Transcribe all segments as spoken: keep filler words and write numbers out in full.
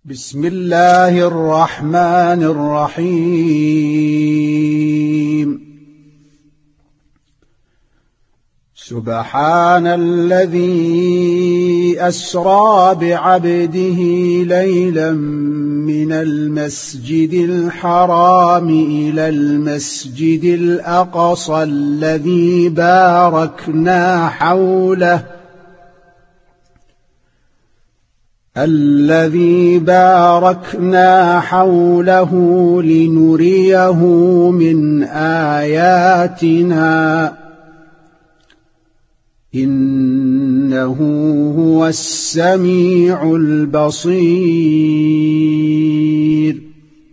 بسم الله الرحمن الرحيم. سبحان الذي أسرى بعبده ليلا من المسجد الحرام إلى المسجد الأقصى الذي باركنا حوله الذي باركنا حوله لنريه من آياتنا إنه هو السميع البصير.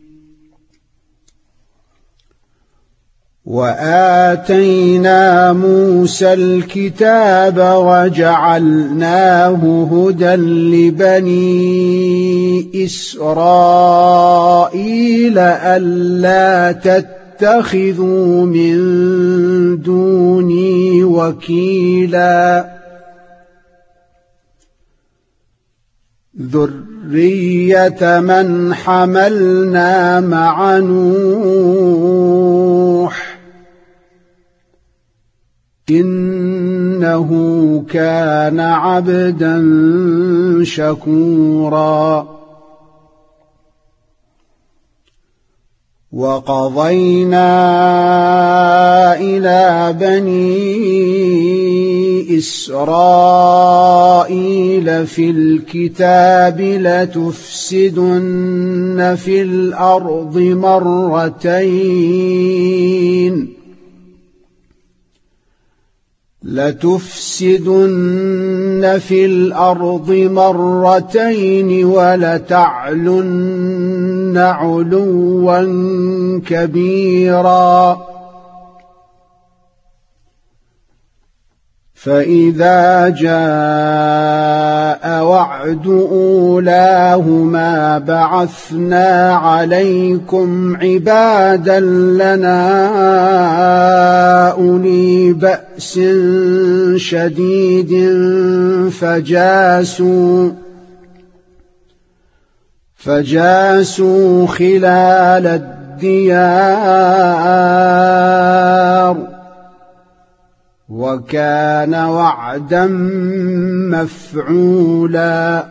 وآتينا موسى الكتاب وجعلناه هدى لبني إسرائيل ألا تتخذوا من دوني وكيلا ذرية من حملنا مع نوح إنه كان عبدا شكورا. وقضينا إلى بني إسرائيل في الكتاب لتفسدن في الأرض مرتين لتفسدن في الأرض مرتين ولتعلن علوا كبيرا. فإذا جاء وعد أولاهما بعثنا عليكم عبادا لنا أولي بأس شديد فجاسوا فجاسوا خلال الديار وكان وعدا مفعولا.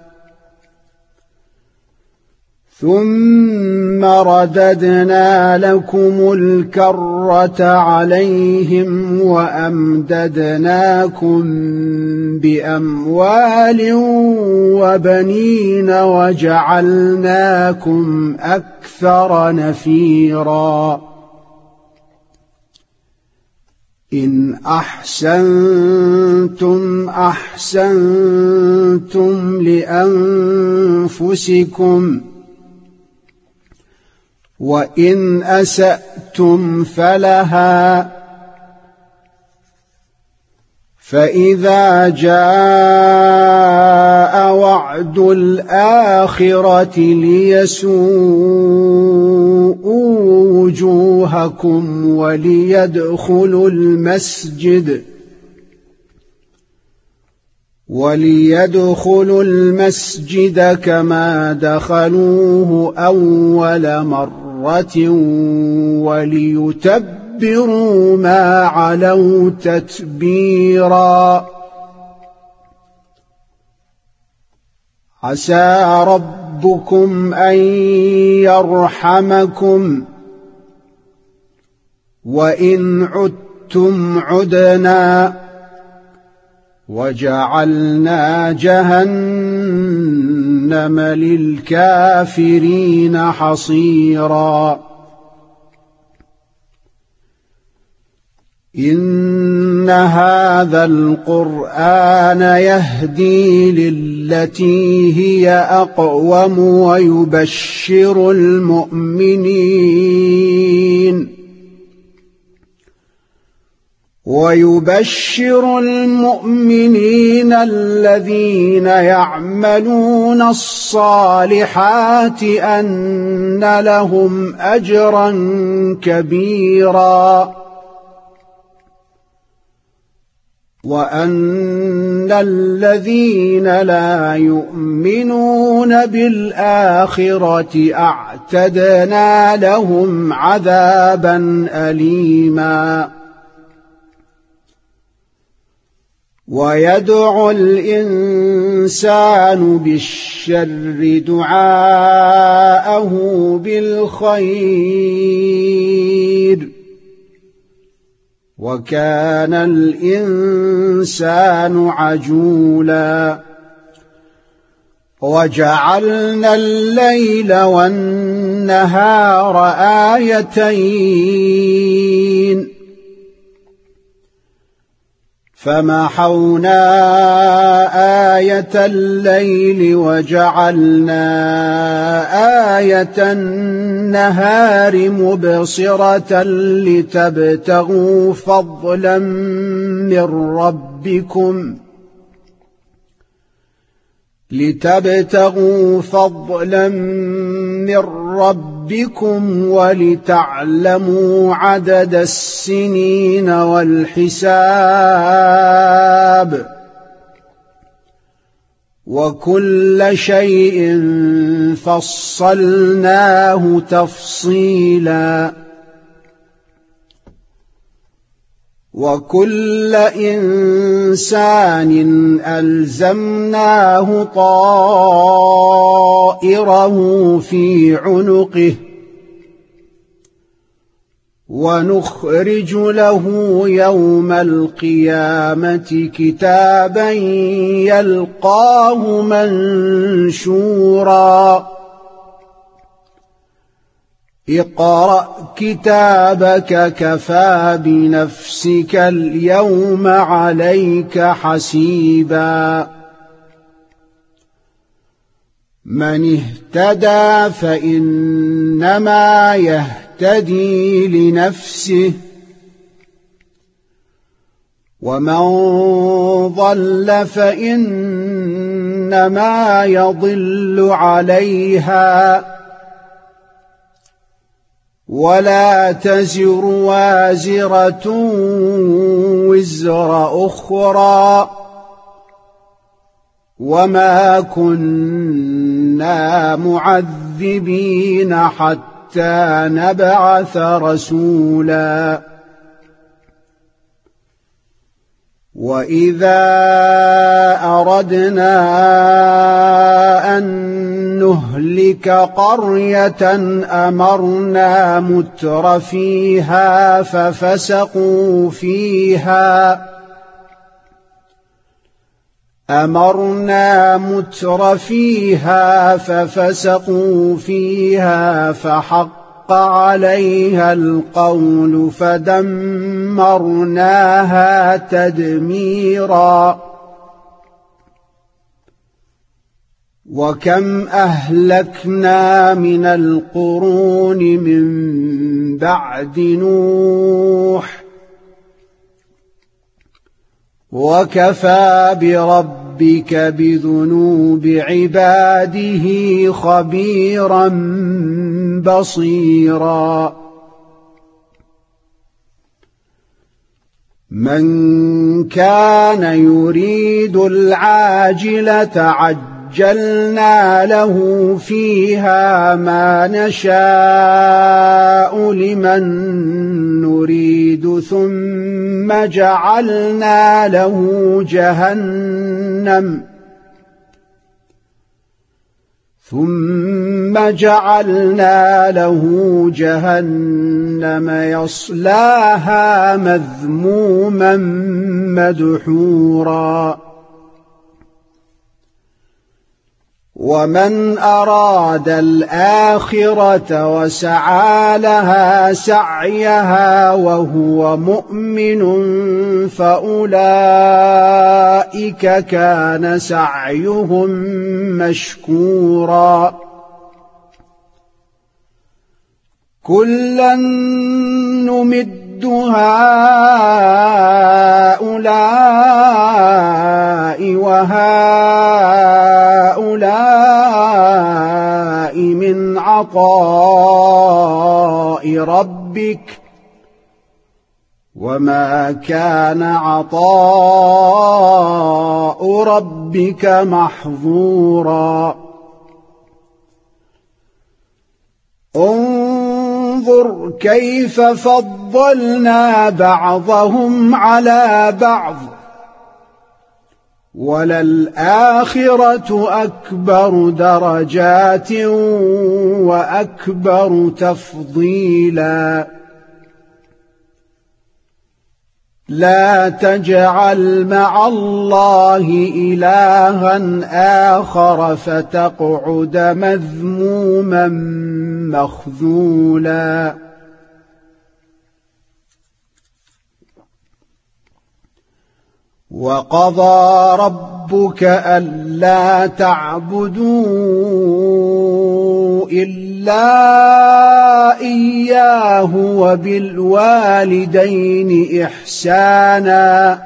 ثم رددنا لكم الكرة عليهم وأمددناكم بأموال وبنين وجعلناكم أكثر نفيرا. إن أحسنتم أحسنتم لأنفسكم وإن أسأتم فلها. فإذا جاء وعد الآخرة ليسوءوا وجوهكم وليدخلوا المسجد وليدخلوا المسجد كما دخلوه أول مرة وليتبروا ما علوا تتبيرا. عسى ربكم أن يرحمكم وإن عدتم عدنا وجعلنا جهنم للكافرين حصيرا. إن هذا القرآن يهدي للتي هي أقوم ويبشر المؤمنين ويبشر المؤمنين الذين يعملون الصالحات أن لهم أجرا كبيرا. وأن الذين لا يؤمنون بالآخرة أعتدنا لهم عذابا أليما ويدعو الإنسان بالشر دعاءه بالخير وكان الإنسان عجولا وجعلنا الليل والنهار آيتين فمحونا آية الليل وجعلنا آية النهار مبصرة لتبتغوا فضلا من ربكم لتبتغوا فضلا من ربكم ولتعلموا عدد السنين والحساب وكل شيء فصلناه تفصيلا وكل إنسان ألزمناه طائره في عنقه ونخرج له يوم القيامة كتابا يلقاه منشورا اقرأ كتابك كفى بنفسك اليوم عليك حسيبا من اهتدى فإنما يهتدي لنفسه ومن ضل فإنما يضل عليها ولا تزر وازرة وزر أخرى وما كنا معذبين حتى نبعث رسولا وإذا أردنا أن نهلك قرية أمرنا متر فيها ففسقوا فيها أمرنا متر فيها ففسقوا فيها فحق عليها القول فدمرناها تدميرا وكم أهلكنا من القرون من بعد نوح وكفى بربك بذنوب عباده خبيرا بصيرا من كان يريد العاجلة عجلنا له فيها ما نشاء لمن نريد ثم جعلنا له جهنم ثم جعلنا له جهنم يصلاها مذموما مدحورا ومن أراد الآخرة وسعى لها سعيها وهو مؤمن فأولئك كان سعيهم مشكورا كلا نمد هؤلاء وهؤلاء من عطاء ربك وما كان عطاء ربك محظورا انظر كيف فضلنا بعضهم على بعض وللآخرة أكبر درجات وأكبر تفضيلا لا تجعل مع الله إلها آخر فتقعد مذموما مخذولا وقضى ربك ألا تعبدوا إلا إياه وبالوالدين إحسانا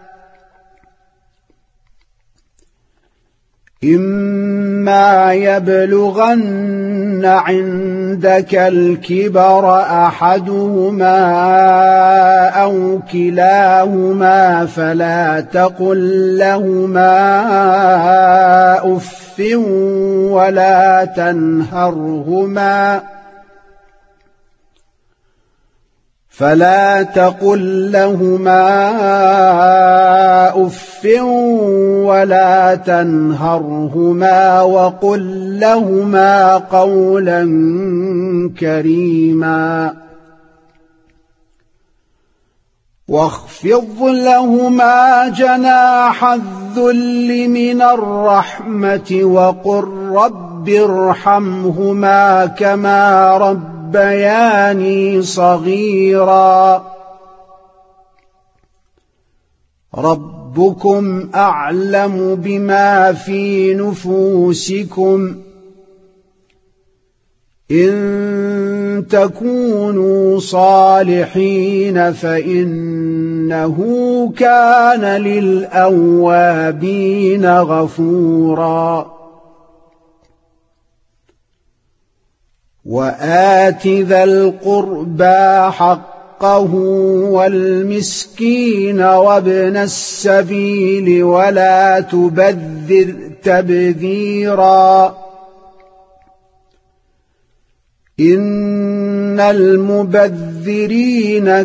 إما يبلغن عندك الكبر أحدهما أو كلاهما فلا تقل لهما أف ولا تنهرهما فلا تقل لهما أف ولا تنهرهما وقل لهما قولا كريما واخفض لهما جناح الذل من الرحمة وقل رب ارحمهما كما ربياني صغيرا ربكم أعلم بما في نفوسكم إن تكونوا صالحين فإنه كان للأوابين غفورا وآت ذا القربى حقه والمسكين وابن السبيل ولا تبذر تبذيرا إن المبذرين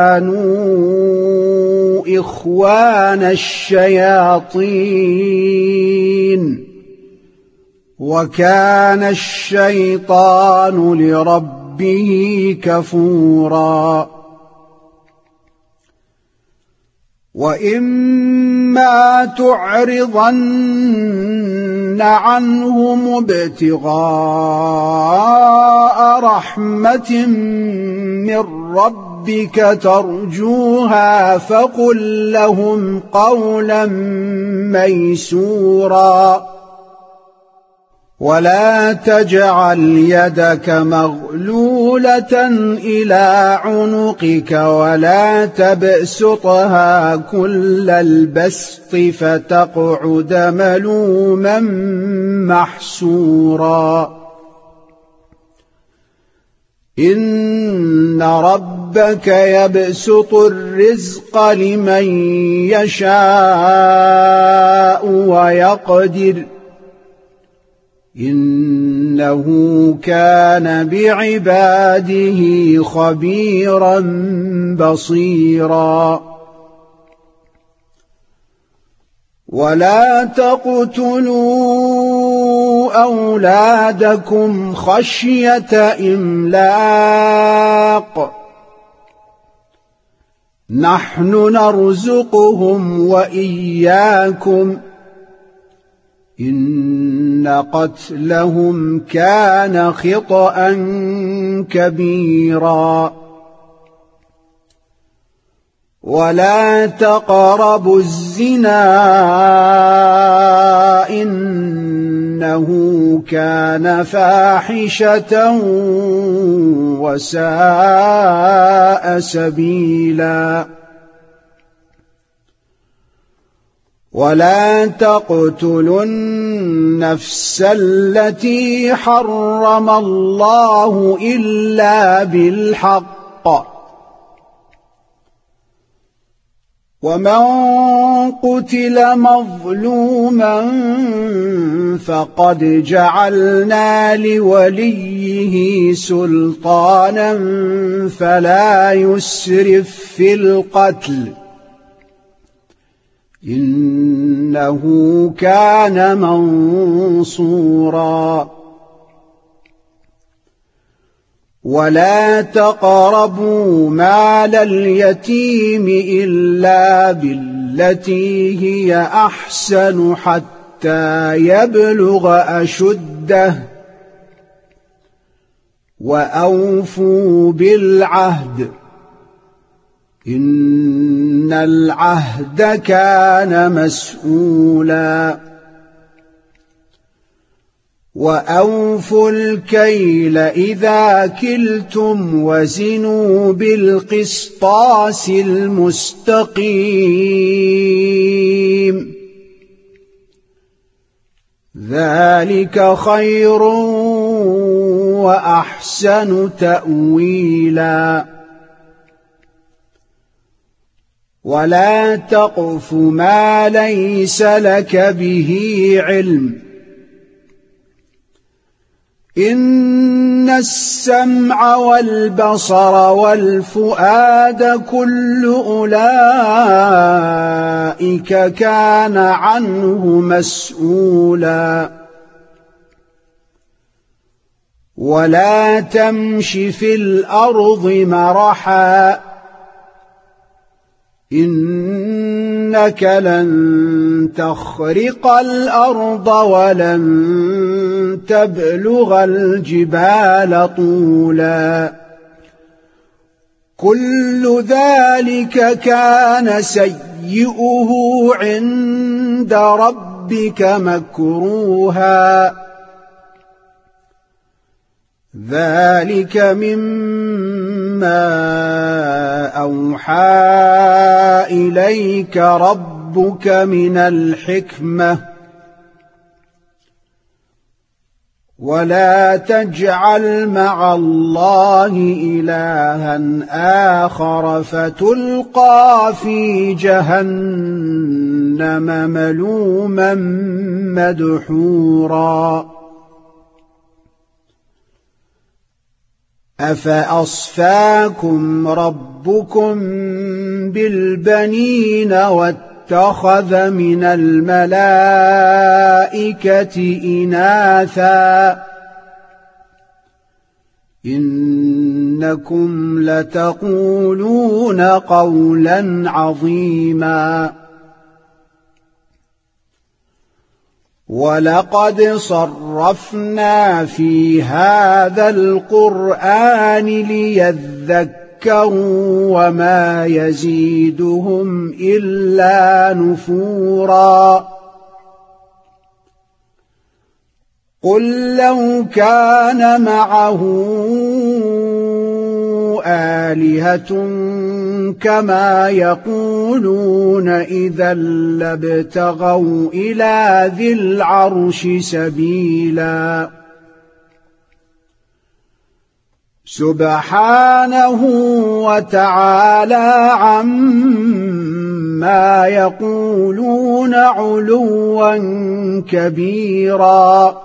كانوا إخوان الشياطين وكان الشيطان لربه كفورا وإما تعرضن عنهم ابتغاء رحمة من ربك ترجوها فقل لهم قولا ميسورا ولا تجعل يدك مغلولة إلى عنقك ولا تبسطها كل البسط فتقعد ملوما محسورا إن ربك يبسط الرزق لمن يشاء ويقدر إنه كان بعباده خبيرا بصيرا ولا تقتلوا أولادكم خشية إملاق نحن نرزقهم وإياكم إن قتلهم كان خطأ كبيرا ولا تقربوا الزنا إنه كان فاحشة وساء سبيلا ولا تقتلوا النفس التي حرم الله إلا بالحق ومن قتل مظلوما فقد جعلنا لوليه سلطانا فلا يسرف في القتل إنه كان منصورا ولا تقربوا مال اليتيم إلا بالتي هي أحسن حتى يبلغ أشده وأوفوا بالعهد إن العهد كان مسؤولا وأوفوا الكيل إذا كلتم وزنوا بالقسطاس المستقيم ذلك خير وأحسن تأويلا ولا تقف ما ليس لك به علم إن السمع والبصر والفؤاد كل أولئك كان عنه مسؤولا ولا تمش في الأرض مرحا إنك لن تخرق الأرض ولن تبلغ الجبال طولا كل ذلك كان سيئه عند ربك مكروها ذلك مما أوحى إليك ربك من الحكمة ولا تجعل مع الله إلها آخر فتلقى في جهنم ملوما مدحورا أفأصفاكم ربكم بالبنين واتخذ من الملائكة إناثا إنكم لتقولون قولا عظيما ولقد صرفنا في هذا القرآن ليذكروا وما يزيدهم إلا نفورا قل لو كان معه آلهة كما يقولون إذا لابتغوا إلى ذي العرش سبيلا سبحانه وتعالى عما يقولون علوا كبيرا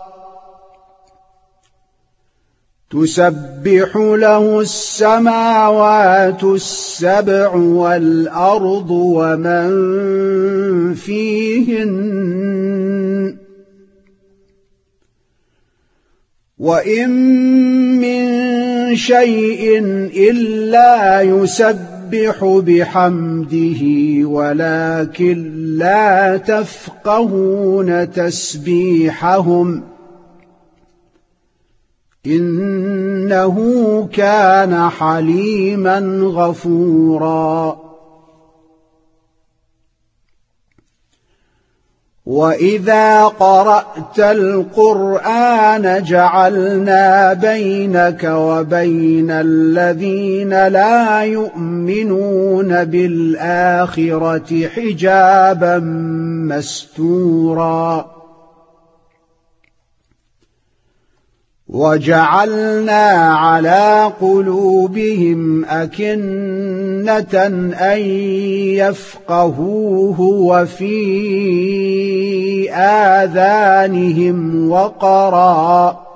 تسبح له السماوات السبع والأرض ومن فيهن وإن من شيء إلا يسبح بحمده ولكن لا تفقهون تسبيحهم إنه كان حليما غفورا وإذا قرأت القرآن جعلنا بينك وبين الذين لا يؤمنون بالآخرة حجابا مستورا وجعلنا على قلوبهم أكنة أن يفقهوه وفي آذانهم وقرا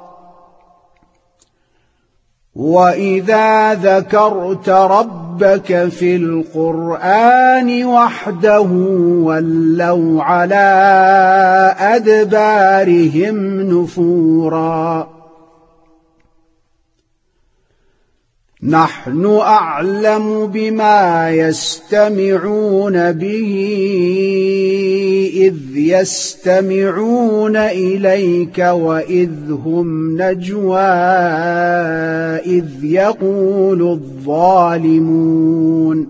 وإذا ذكرت ربك في القرآن وحده ولوا على أدبارهم نفورا نحن أعلم بما يستمعون به إذ يستمعون إليك وإذ هم نجوى إذ يقول الظالمون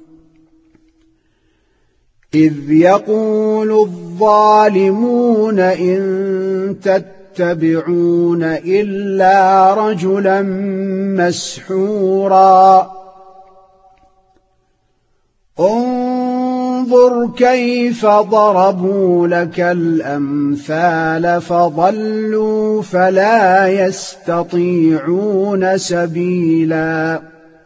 إذ يقول الظالمون إن تتبعون إلا رجلا مسحورا انظر كيف ضربوا لك الأمثال فضلوا فلا يستطيعون سبيلا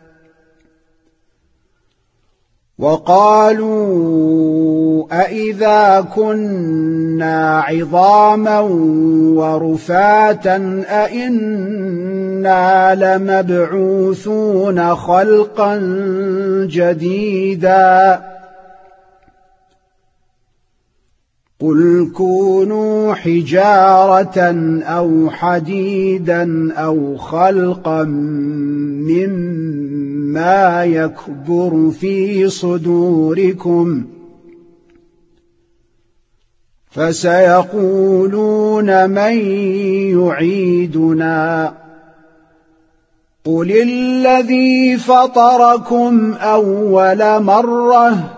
وقالوا أإذا كنا عظاما ورفاتا أإنا لمبعوثون خلقا جديدا قل كونوا حجارة أو حديدا أو خلقا مما يكبر في صدوركم فسيقولون من يعيدنا قل الذي فطركم أول مرة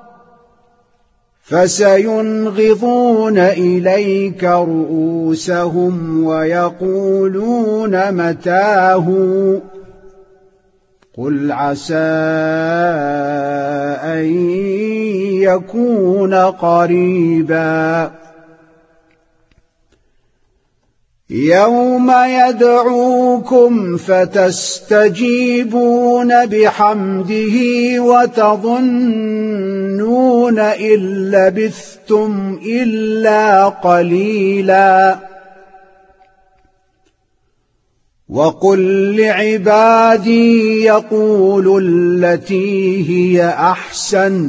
فسينغضون إليك رؤوسهم ويقولون متاه قل عسى أن يكون قريبا يوم يدعوكم فتستجيبون بحمده وتظنون إن لبثتم إلا قليلا وقل لعبادي يقولوا التي هي أحسن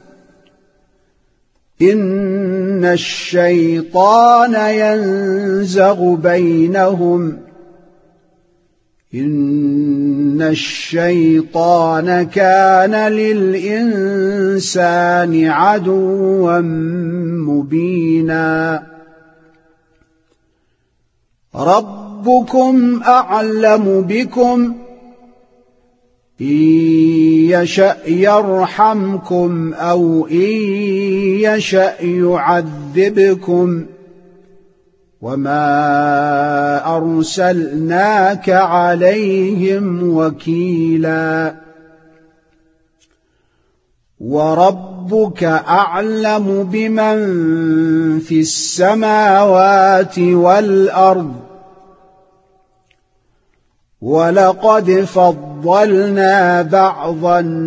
إن الشيطان ينزغ بينهم إن الشيطان كان للإنسان عدوا مبينا ربكم أعلم بكم إن يشأ يرحمكم أو إن يشأ يعذبكم وما أرسلناك عليهم وكيلا وربك أعلم بمن في السماوات والأرض ولقد فضلنا بعض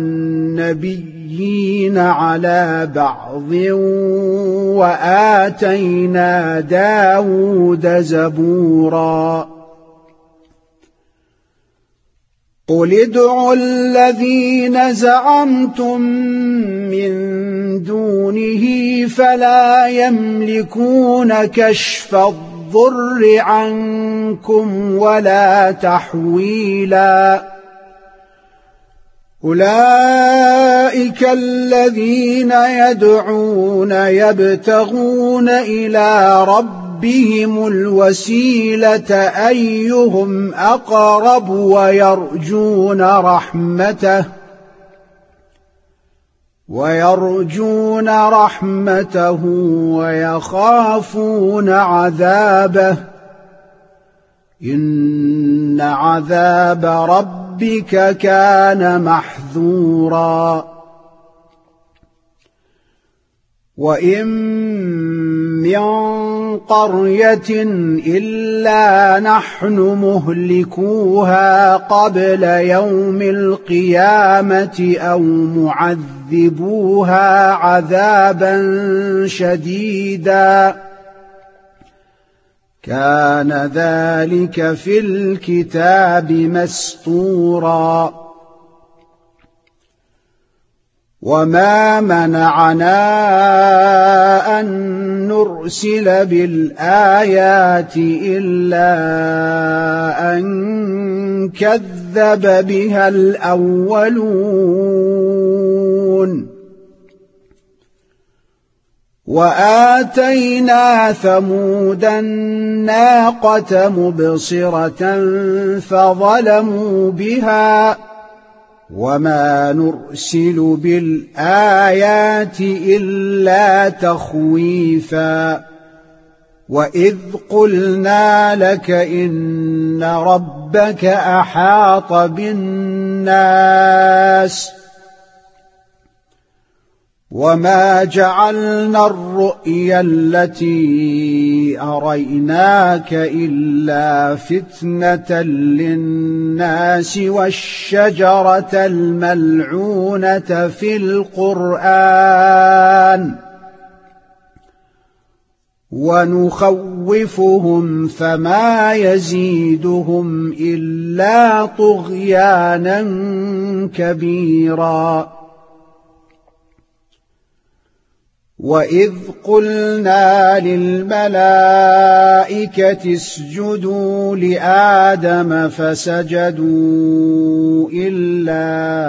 النبيين على بعض وآتينا داود زبورا قل ادعوا الذين زعمتم من دونه فلا يملكون كشف الضر عنكم ولا تحويلا أولئك الذين يدعون يبتغون إلى ربهم الوسيلة أيهم أقرب ويرجون رحمته ويرجون رحمته ويخافون عذابه إن عذاب ربك كان محذورا وإن من قرية إلا نحن مهلكوها قبل يوم القيامة أو معذبوها عذابا شديدا كان ذلك في الكتاب مسطورا وما منعنا أن نرسل بالآيات إلا أن كذب بها الأولون وآتينا ثمود الناقة مبصرة فظلموا بها وما نرسل بالآيات إلا تخويفا وإذ قلنا لك إن ربك أحاط بالناس وما جعلنا الرؤيا التي أريناك إلا فتنة للناس والشجرة الملعونة في القرآن ونخوفهم فما يزيدهم إلا طغيانا كبيرا وإذ قلنا للملائكة اسجدوا لآدم فسجدوا إلا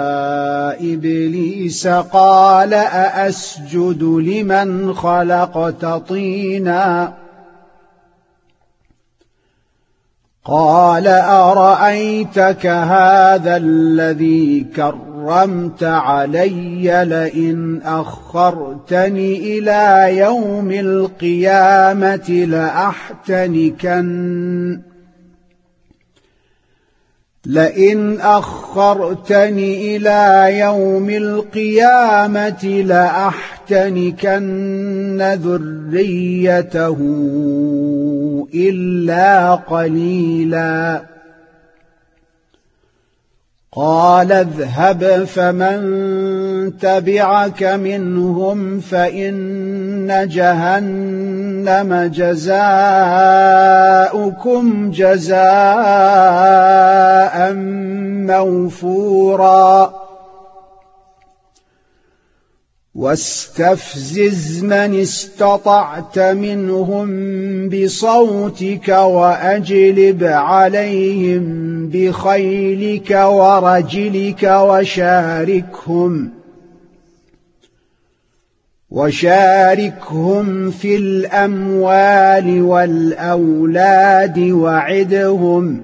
إبليس قال أأسجد لمن خلقت طينا قال أرأيتك هذا الذي كرمت علي لئن أخرتني إلى يوم القيامة لأحتنكن لئن أخرتني إلى يوم القيامة لأحتنكن ذريته إلا قليلا قال اذهب فمن تبعك منهم فإن جهنم جزاؤكم جزاء موفورا واستفزز من استطعت منهم بصوتك وأجلب عليهم بخيلك ورجلك وشاركهم وشاركهم في الأموال والأولاد وعدهم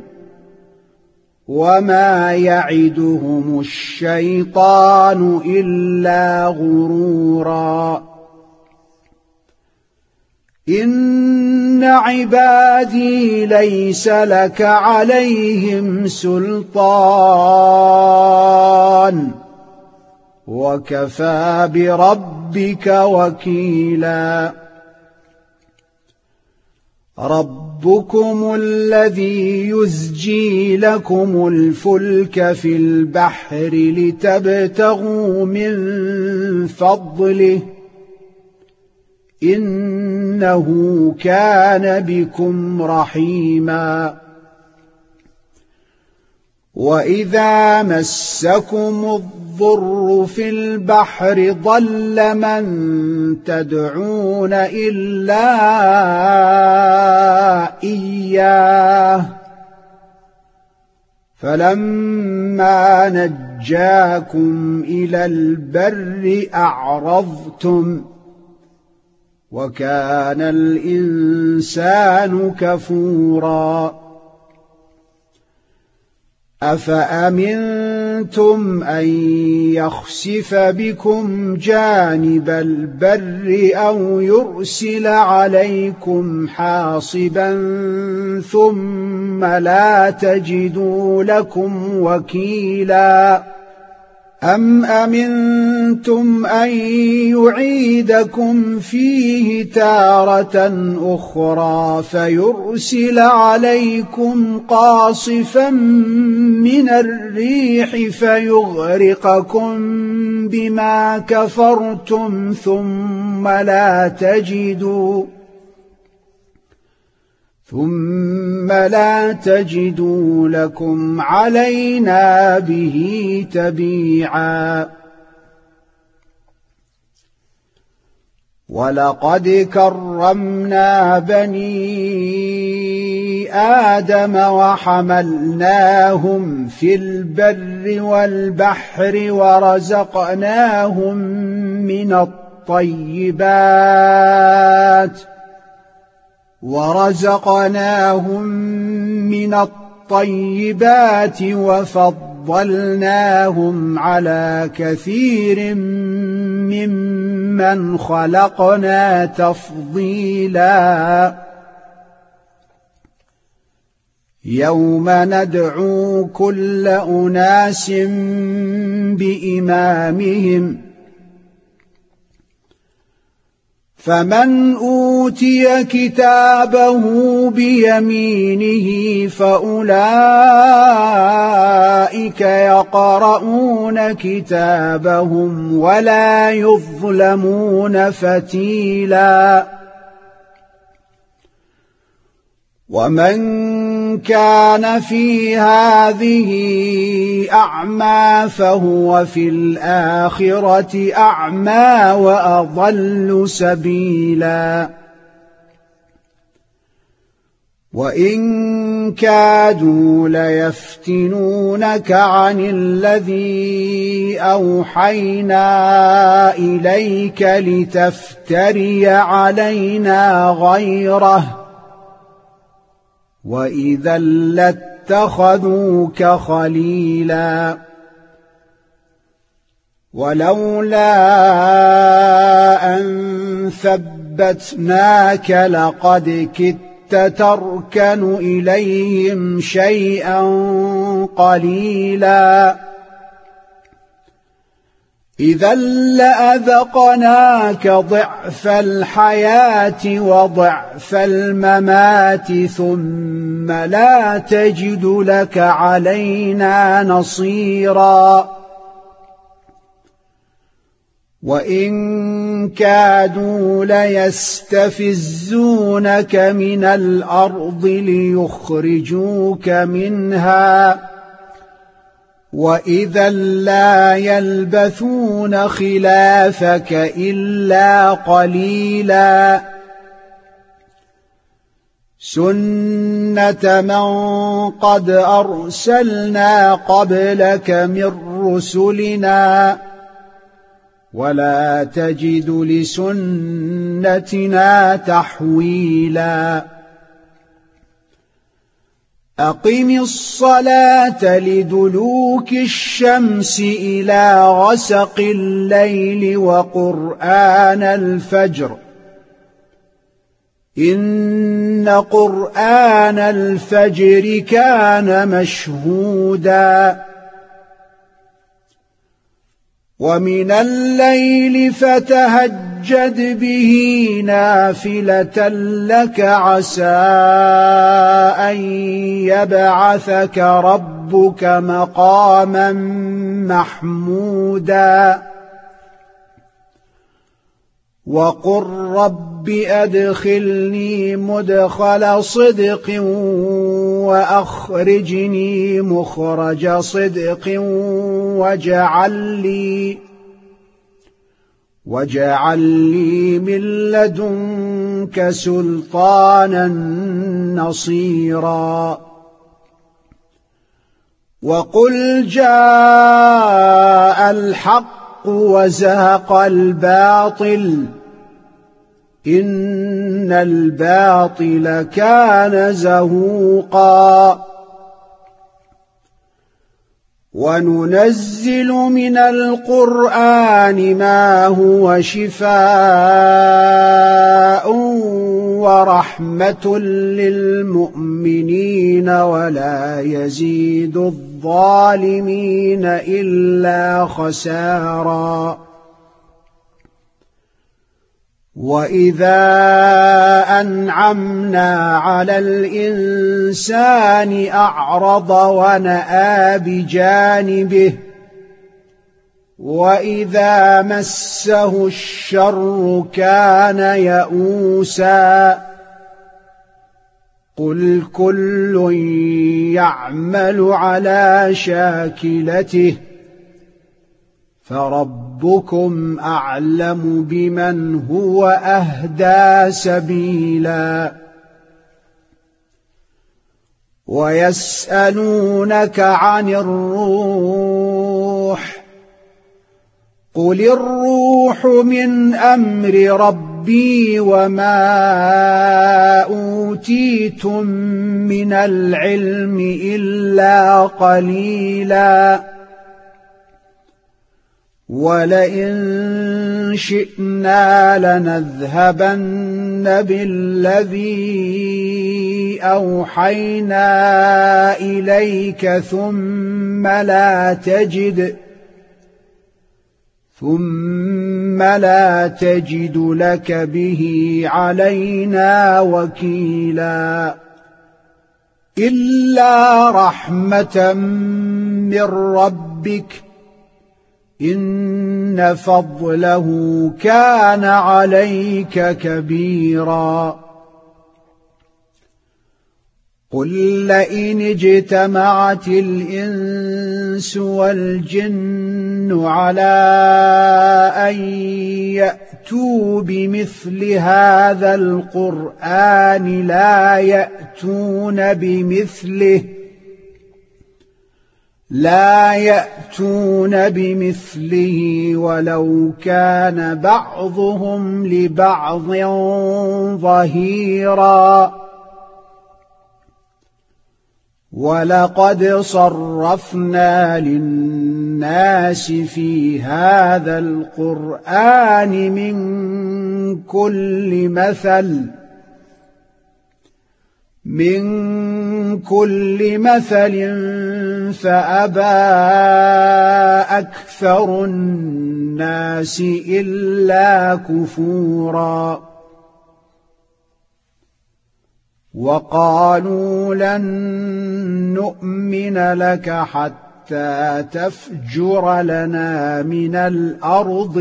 وما يعدهم الشيطان إلا غرورا إن عبادي ليس لك عليهم سلطان وكفى بربك وكيلا ربكم الذي يزجي لكم الفلك في البحر لتبتغوا من فضله إنه كان بكم رحيما وإذا مسكم الضر في البحر ضل من تدعون إلا إياه فلما نجاكم إلى البر أعرضتم وكان الإنسان كفورا أفأمنتم أن يخسف بكم جانب البر أو يرسل عليكم حاصبا ثم لا تجدوا لكم وكيلا أَمْ أَمِنْتُمْ أَنْ يُعِيدَكُمْ فِيهِ تَارَةً أُخْرَى فَيُرْسِلَ عَلَيْكُمْ قَاصِفًا مِنَ الرِّيحِ فَيُغْرِقَكُمْ بِمَا كَفَرْتُمْ ثُمَّ لا تَجِدُوا ثُمَّ لَا تَجِدُوا لَكُمْ عَلَيْنَا بِهِ تَبِيعًا وَلَقَدْ كَرَّمْنَا بَنِي آدَمَ وَحَمَلْنَاهُمْ فِي الْبَرِّ وَالْبَحْرِ وَرَزَقْنَاهُمْ مِنَ الطَّيِّبَاتِ وَرَزَقْنَاهُمْ مِنَ الطَّيِّبَاتِ وَفَضَّلْنَاهُمْ عَلَى كَثِيرٍ مِّمَّنْ خَلَقْنَا تَفْضِيلًا يَوْمَ نَدْعُو كُلَّ أُنَاسٍ بِإِمَامِهِمْ فمن أوتي كتابه بيمينه فأولئك يقرؤون كتابهم ولا يظلمون فتيلا ومن كان في هذه أعمى فهو في الآخرة أعمى وأضل سبيلا وإن كادوا ليفتنونك عن الذي أوحينا إليك لتفتري علينا غيره وإذا لاتخذوك خليلا ولولا أن ثبتناك لقد كدت تركن إليهم شيئا قليلا إذا لأذقناك ضعف الحياة وضعف الممات ثم لا تجد لك علينا نصيرا وإن كادوا ليستفزونك من الأرض ليخرجوك منها وإذا لا يلبثون خلافك إلا قليلا سنة من قد أرسلنا قبلك من رسلنا ولا تجد لسنتنا تحويلا أقم الصلاة لدلوك الشمس إلى غسق الليل وقرآن الفجر إن قرآن الفجر كان مشهودا ومن الليل فتهجد به نافلة لك عسى أن يبعثك ربك مقاما محمودا وقل رب أدخلني مدخل صدق وأخرجني مخرج صدق واجعل لي واجعل لي من لدنك سلطانا نصيرا وقل جاء الحق وزهق الباطل إن الباطل كان زهوقا وننزل من القرآن ما هو شفاء ورحمة للمؤمنين ولا يزيد الظالمين إلا خسارا. وإذا أنعمنا على الإنسان أعرض ونأى بجانبه وإذا مسه الشر كان يئوسا. قل كل يعمل على شاكلته فربكم أعلم بمن هو أهدى سبيلا. ويسألونك عن الروح قل الروح من أمر ربي وما أوتيتم من العلم إلا قليلا. ولئن شئنا لنذهبن بالذي أوحينا إليك ثم لا تجد ثم لا تجد لك به علينا وكيلا. إلا رحمة من ربك إن فضله كان عليك كبيرا. قل لئن اجتمعت الإنس والجن على أن يأتوا بمثل هذا القرآن لا يأتون بمثله لا يأتون بمثله ولو كان بعضهم لبعض ظهيرا. ولقد صرفنا للناس في هذا القرآن من كل مثل من كل مثل فأبى أكثر الناس إلا كفورا. وقالوا لن نؤمن لك حتى تفجر لنا من الأرض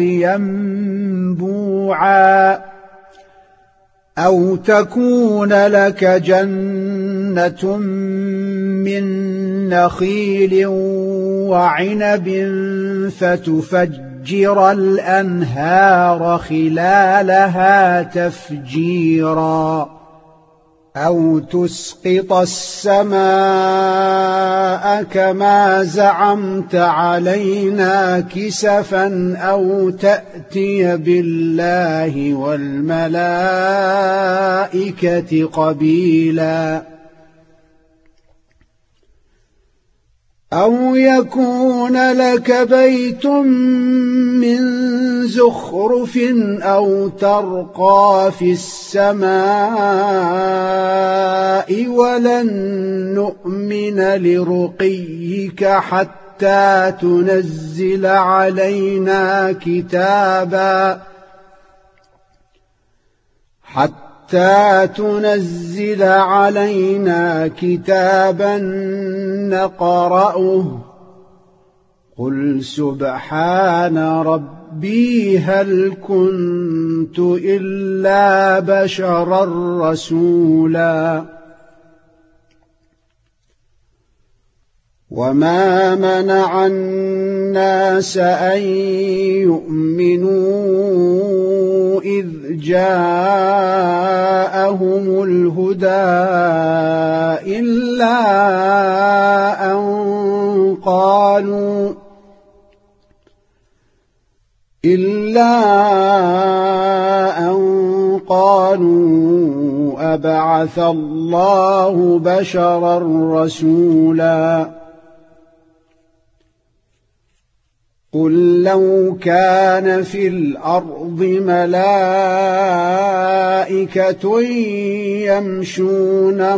ينبوعا أو تكون لك جنة من نخيل وعنب فتفجر الأنهار خلالها تفجيرا أو تسقط السماء كما زعمت علينا كسفا أو تأتي بالله والملائكة قبيلا أو يكون لك بيت من زخرف أو ترقى في السماء ولن نؤمن لرقيك حتى تنزل علينا كتابا حتى تنزل علينا كتابا نقرأه قل سبحان ربي هل كنت إلا بشرا رسولا. وما منع الناس أن يؤمنوا إذ جاءهم الهدى إلا أن قالوا إلا أن قالوا أبعث الله بشرا رسولا. قل لو كان في الأرض ملائكة يمشون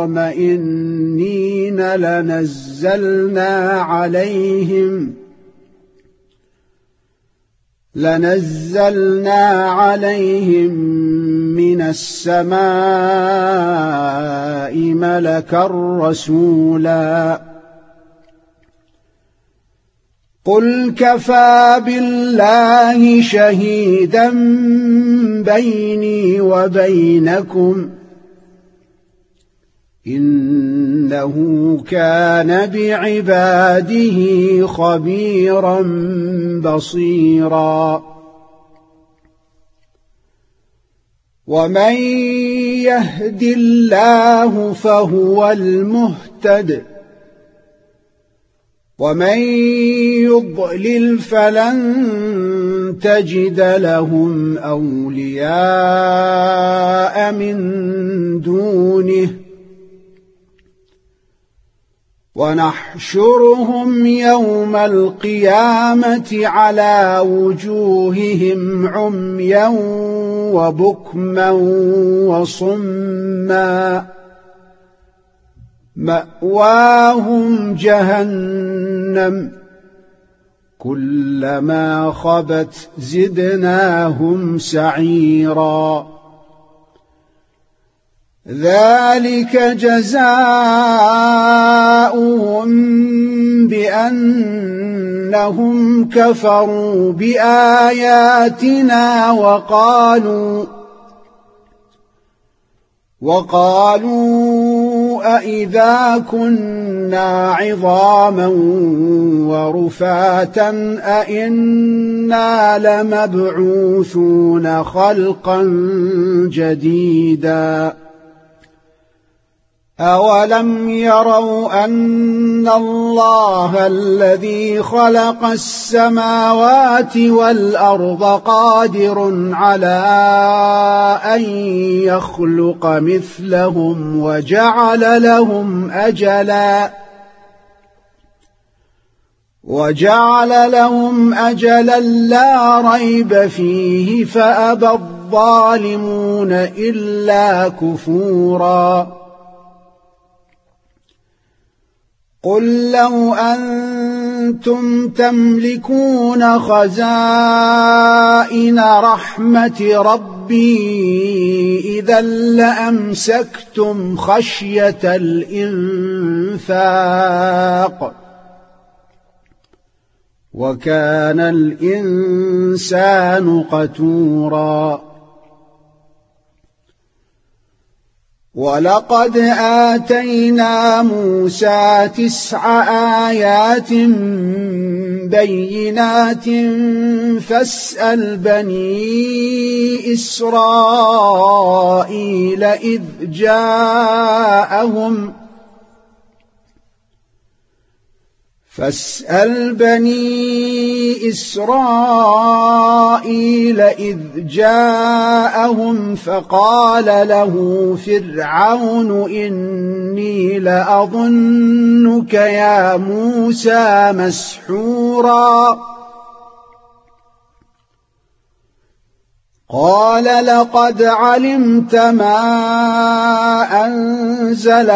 مطمئنين لنزلنا عليهم لنزلنا عليهم من السماء ملكا رسولا قل كفى بالله شهيدا بيني وبينكم إنه كان بعباده خبيرا بصيرا ومن يهد الله فهو المهتد ومن يضلل فلن تجد لهم أولياء من دونه ونحشرهم يوم القيامة على وجوههم عميا وبكما وصما مأواهم جهنم كلما خبت زدناهم سعيرا ذلك جزاؤهم بأنهم كفروا بآياتنا وقالوا وقالوا أإذا كنا عظاما ورفاتا أإنا لمبعوثون خلقا جديدا أولم يروا أن الله الذي خلق السماوات والأرض قادر على أن يخلق مثلهم وجعل لهم أجلا وجعل لهم أجلا لا ريب فيه فأبى الظالمون إلا كفورا قل لو أنتم تملكون خزائن رحمة ربي إذا لأمسكتم خشية الإنفاق وكان الإنسان قتورا ولقد آتينا موسى تسع آيات بينات فاسأل بني إسرائيل إذ جاءهم فاسأل بني إسرائيل إذ جاءهم فقال له فرعون إني لأظنك يا موسى مسحورا قال لقد علمت ما أنزل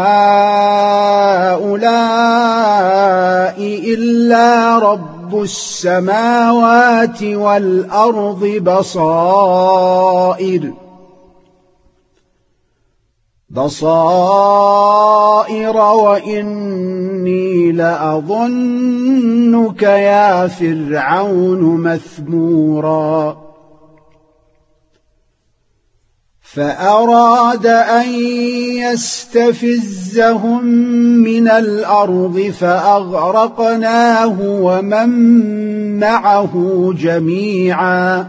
هؤلاء إلا رب السماوات والأرض بصائر بصائر وإني لأظنك يا فرعون مثبورا فأراد أن يستفزهم من الأرض فأغرقناه ومن معه جميعا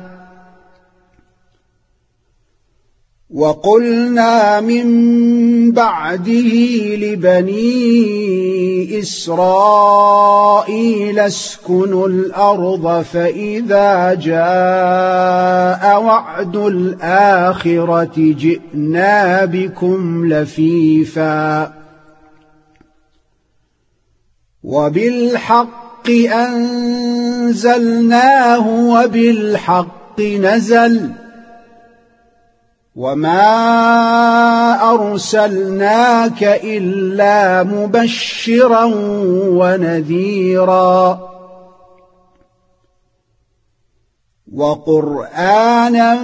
وقلنا من بعده لبني إسرائيل اسكنوا الأرض فإذا جاء وعد الآخرة جئنا بكم لفيفا وبالحق أنزلناه وبالحق نزل وما أرسلناك إلا مبشرا ونذيرا وقرآنا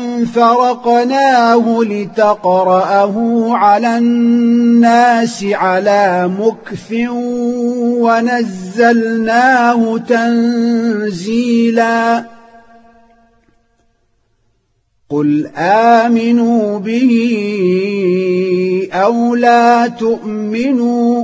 فرقناه لتقرأه على الناس على مكث ونزلناه تنزيلا قل آمنوا به أو لا تؤمنوا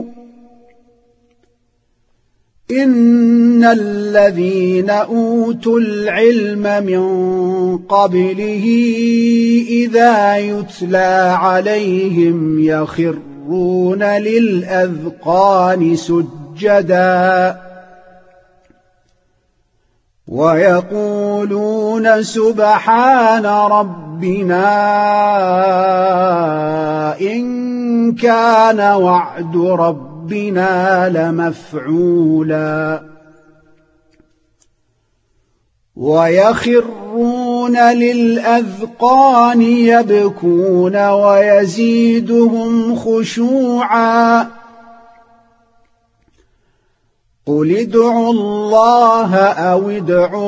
إن الذين أوتوا العلم من قبله إذا يتلى عليهم يخرون للأذقان سجدا ويقولون سبحان ربنا إن كان وعد ربنا لمفعولا ويخرون للأذقان يبكون ويزيدهم خشوعا قل ادعوا الله أو ادعوا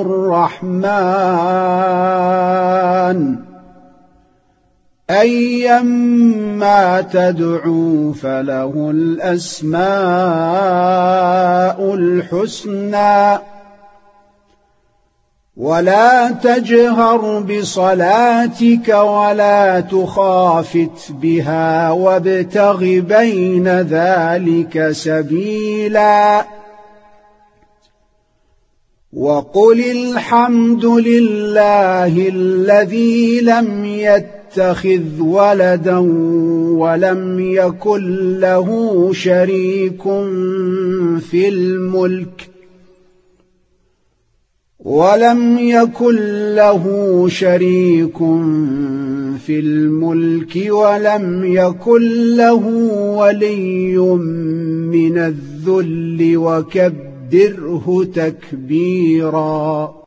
الرحمن أيما تدعوا فله الأسماء الحسنى ولا تجهر بصلاتك ولا تخافت بها وابتغ بين ذلك سبيلا وقل الحمد لله الذي لم يتخذ ولدا ولم يكن له شريك في الملك ولم يكن له شريك في الملك ولم يكن له ولي من الذل وكبره تكبيرا.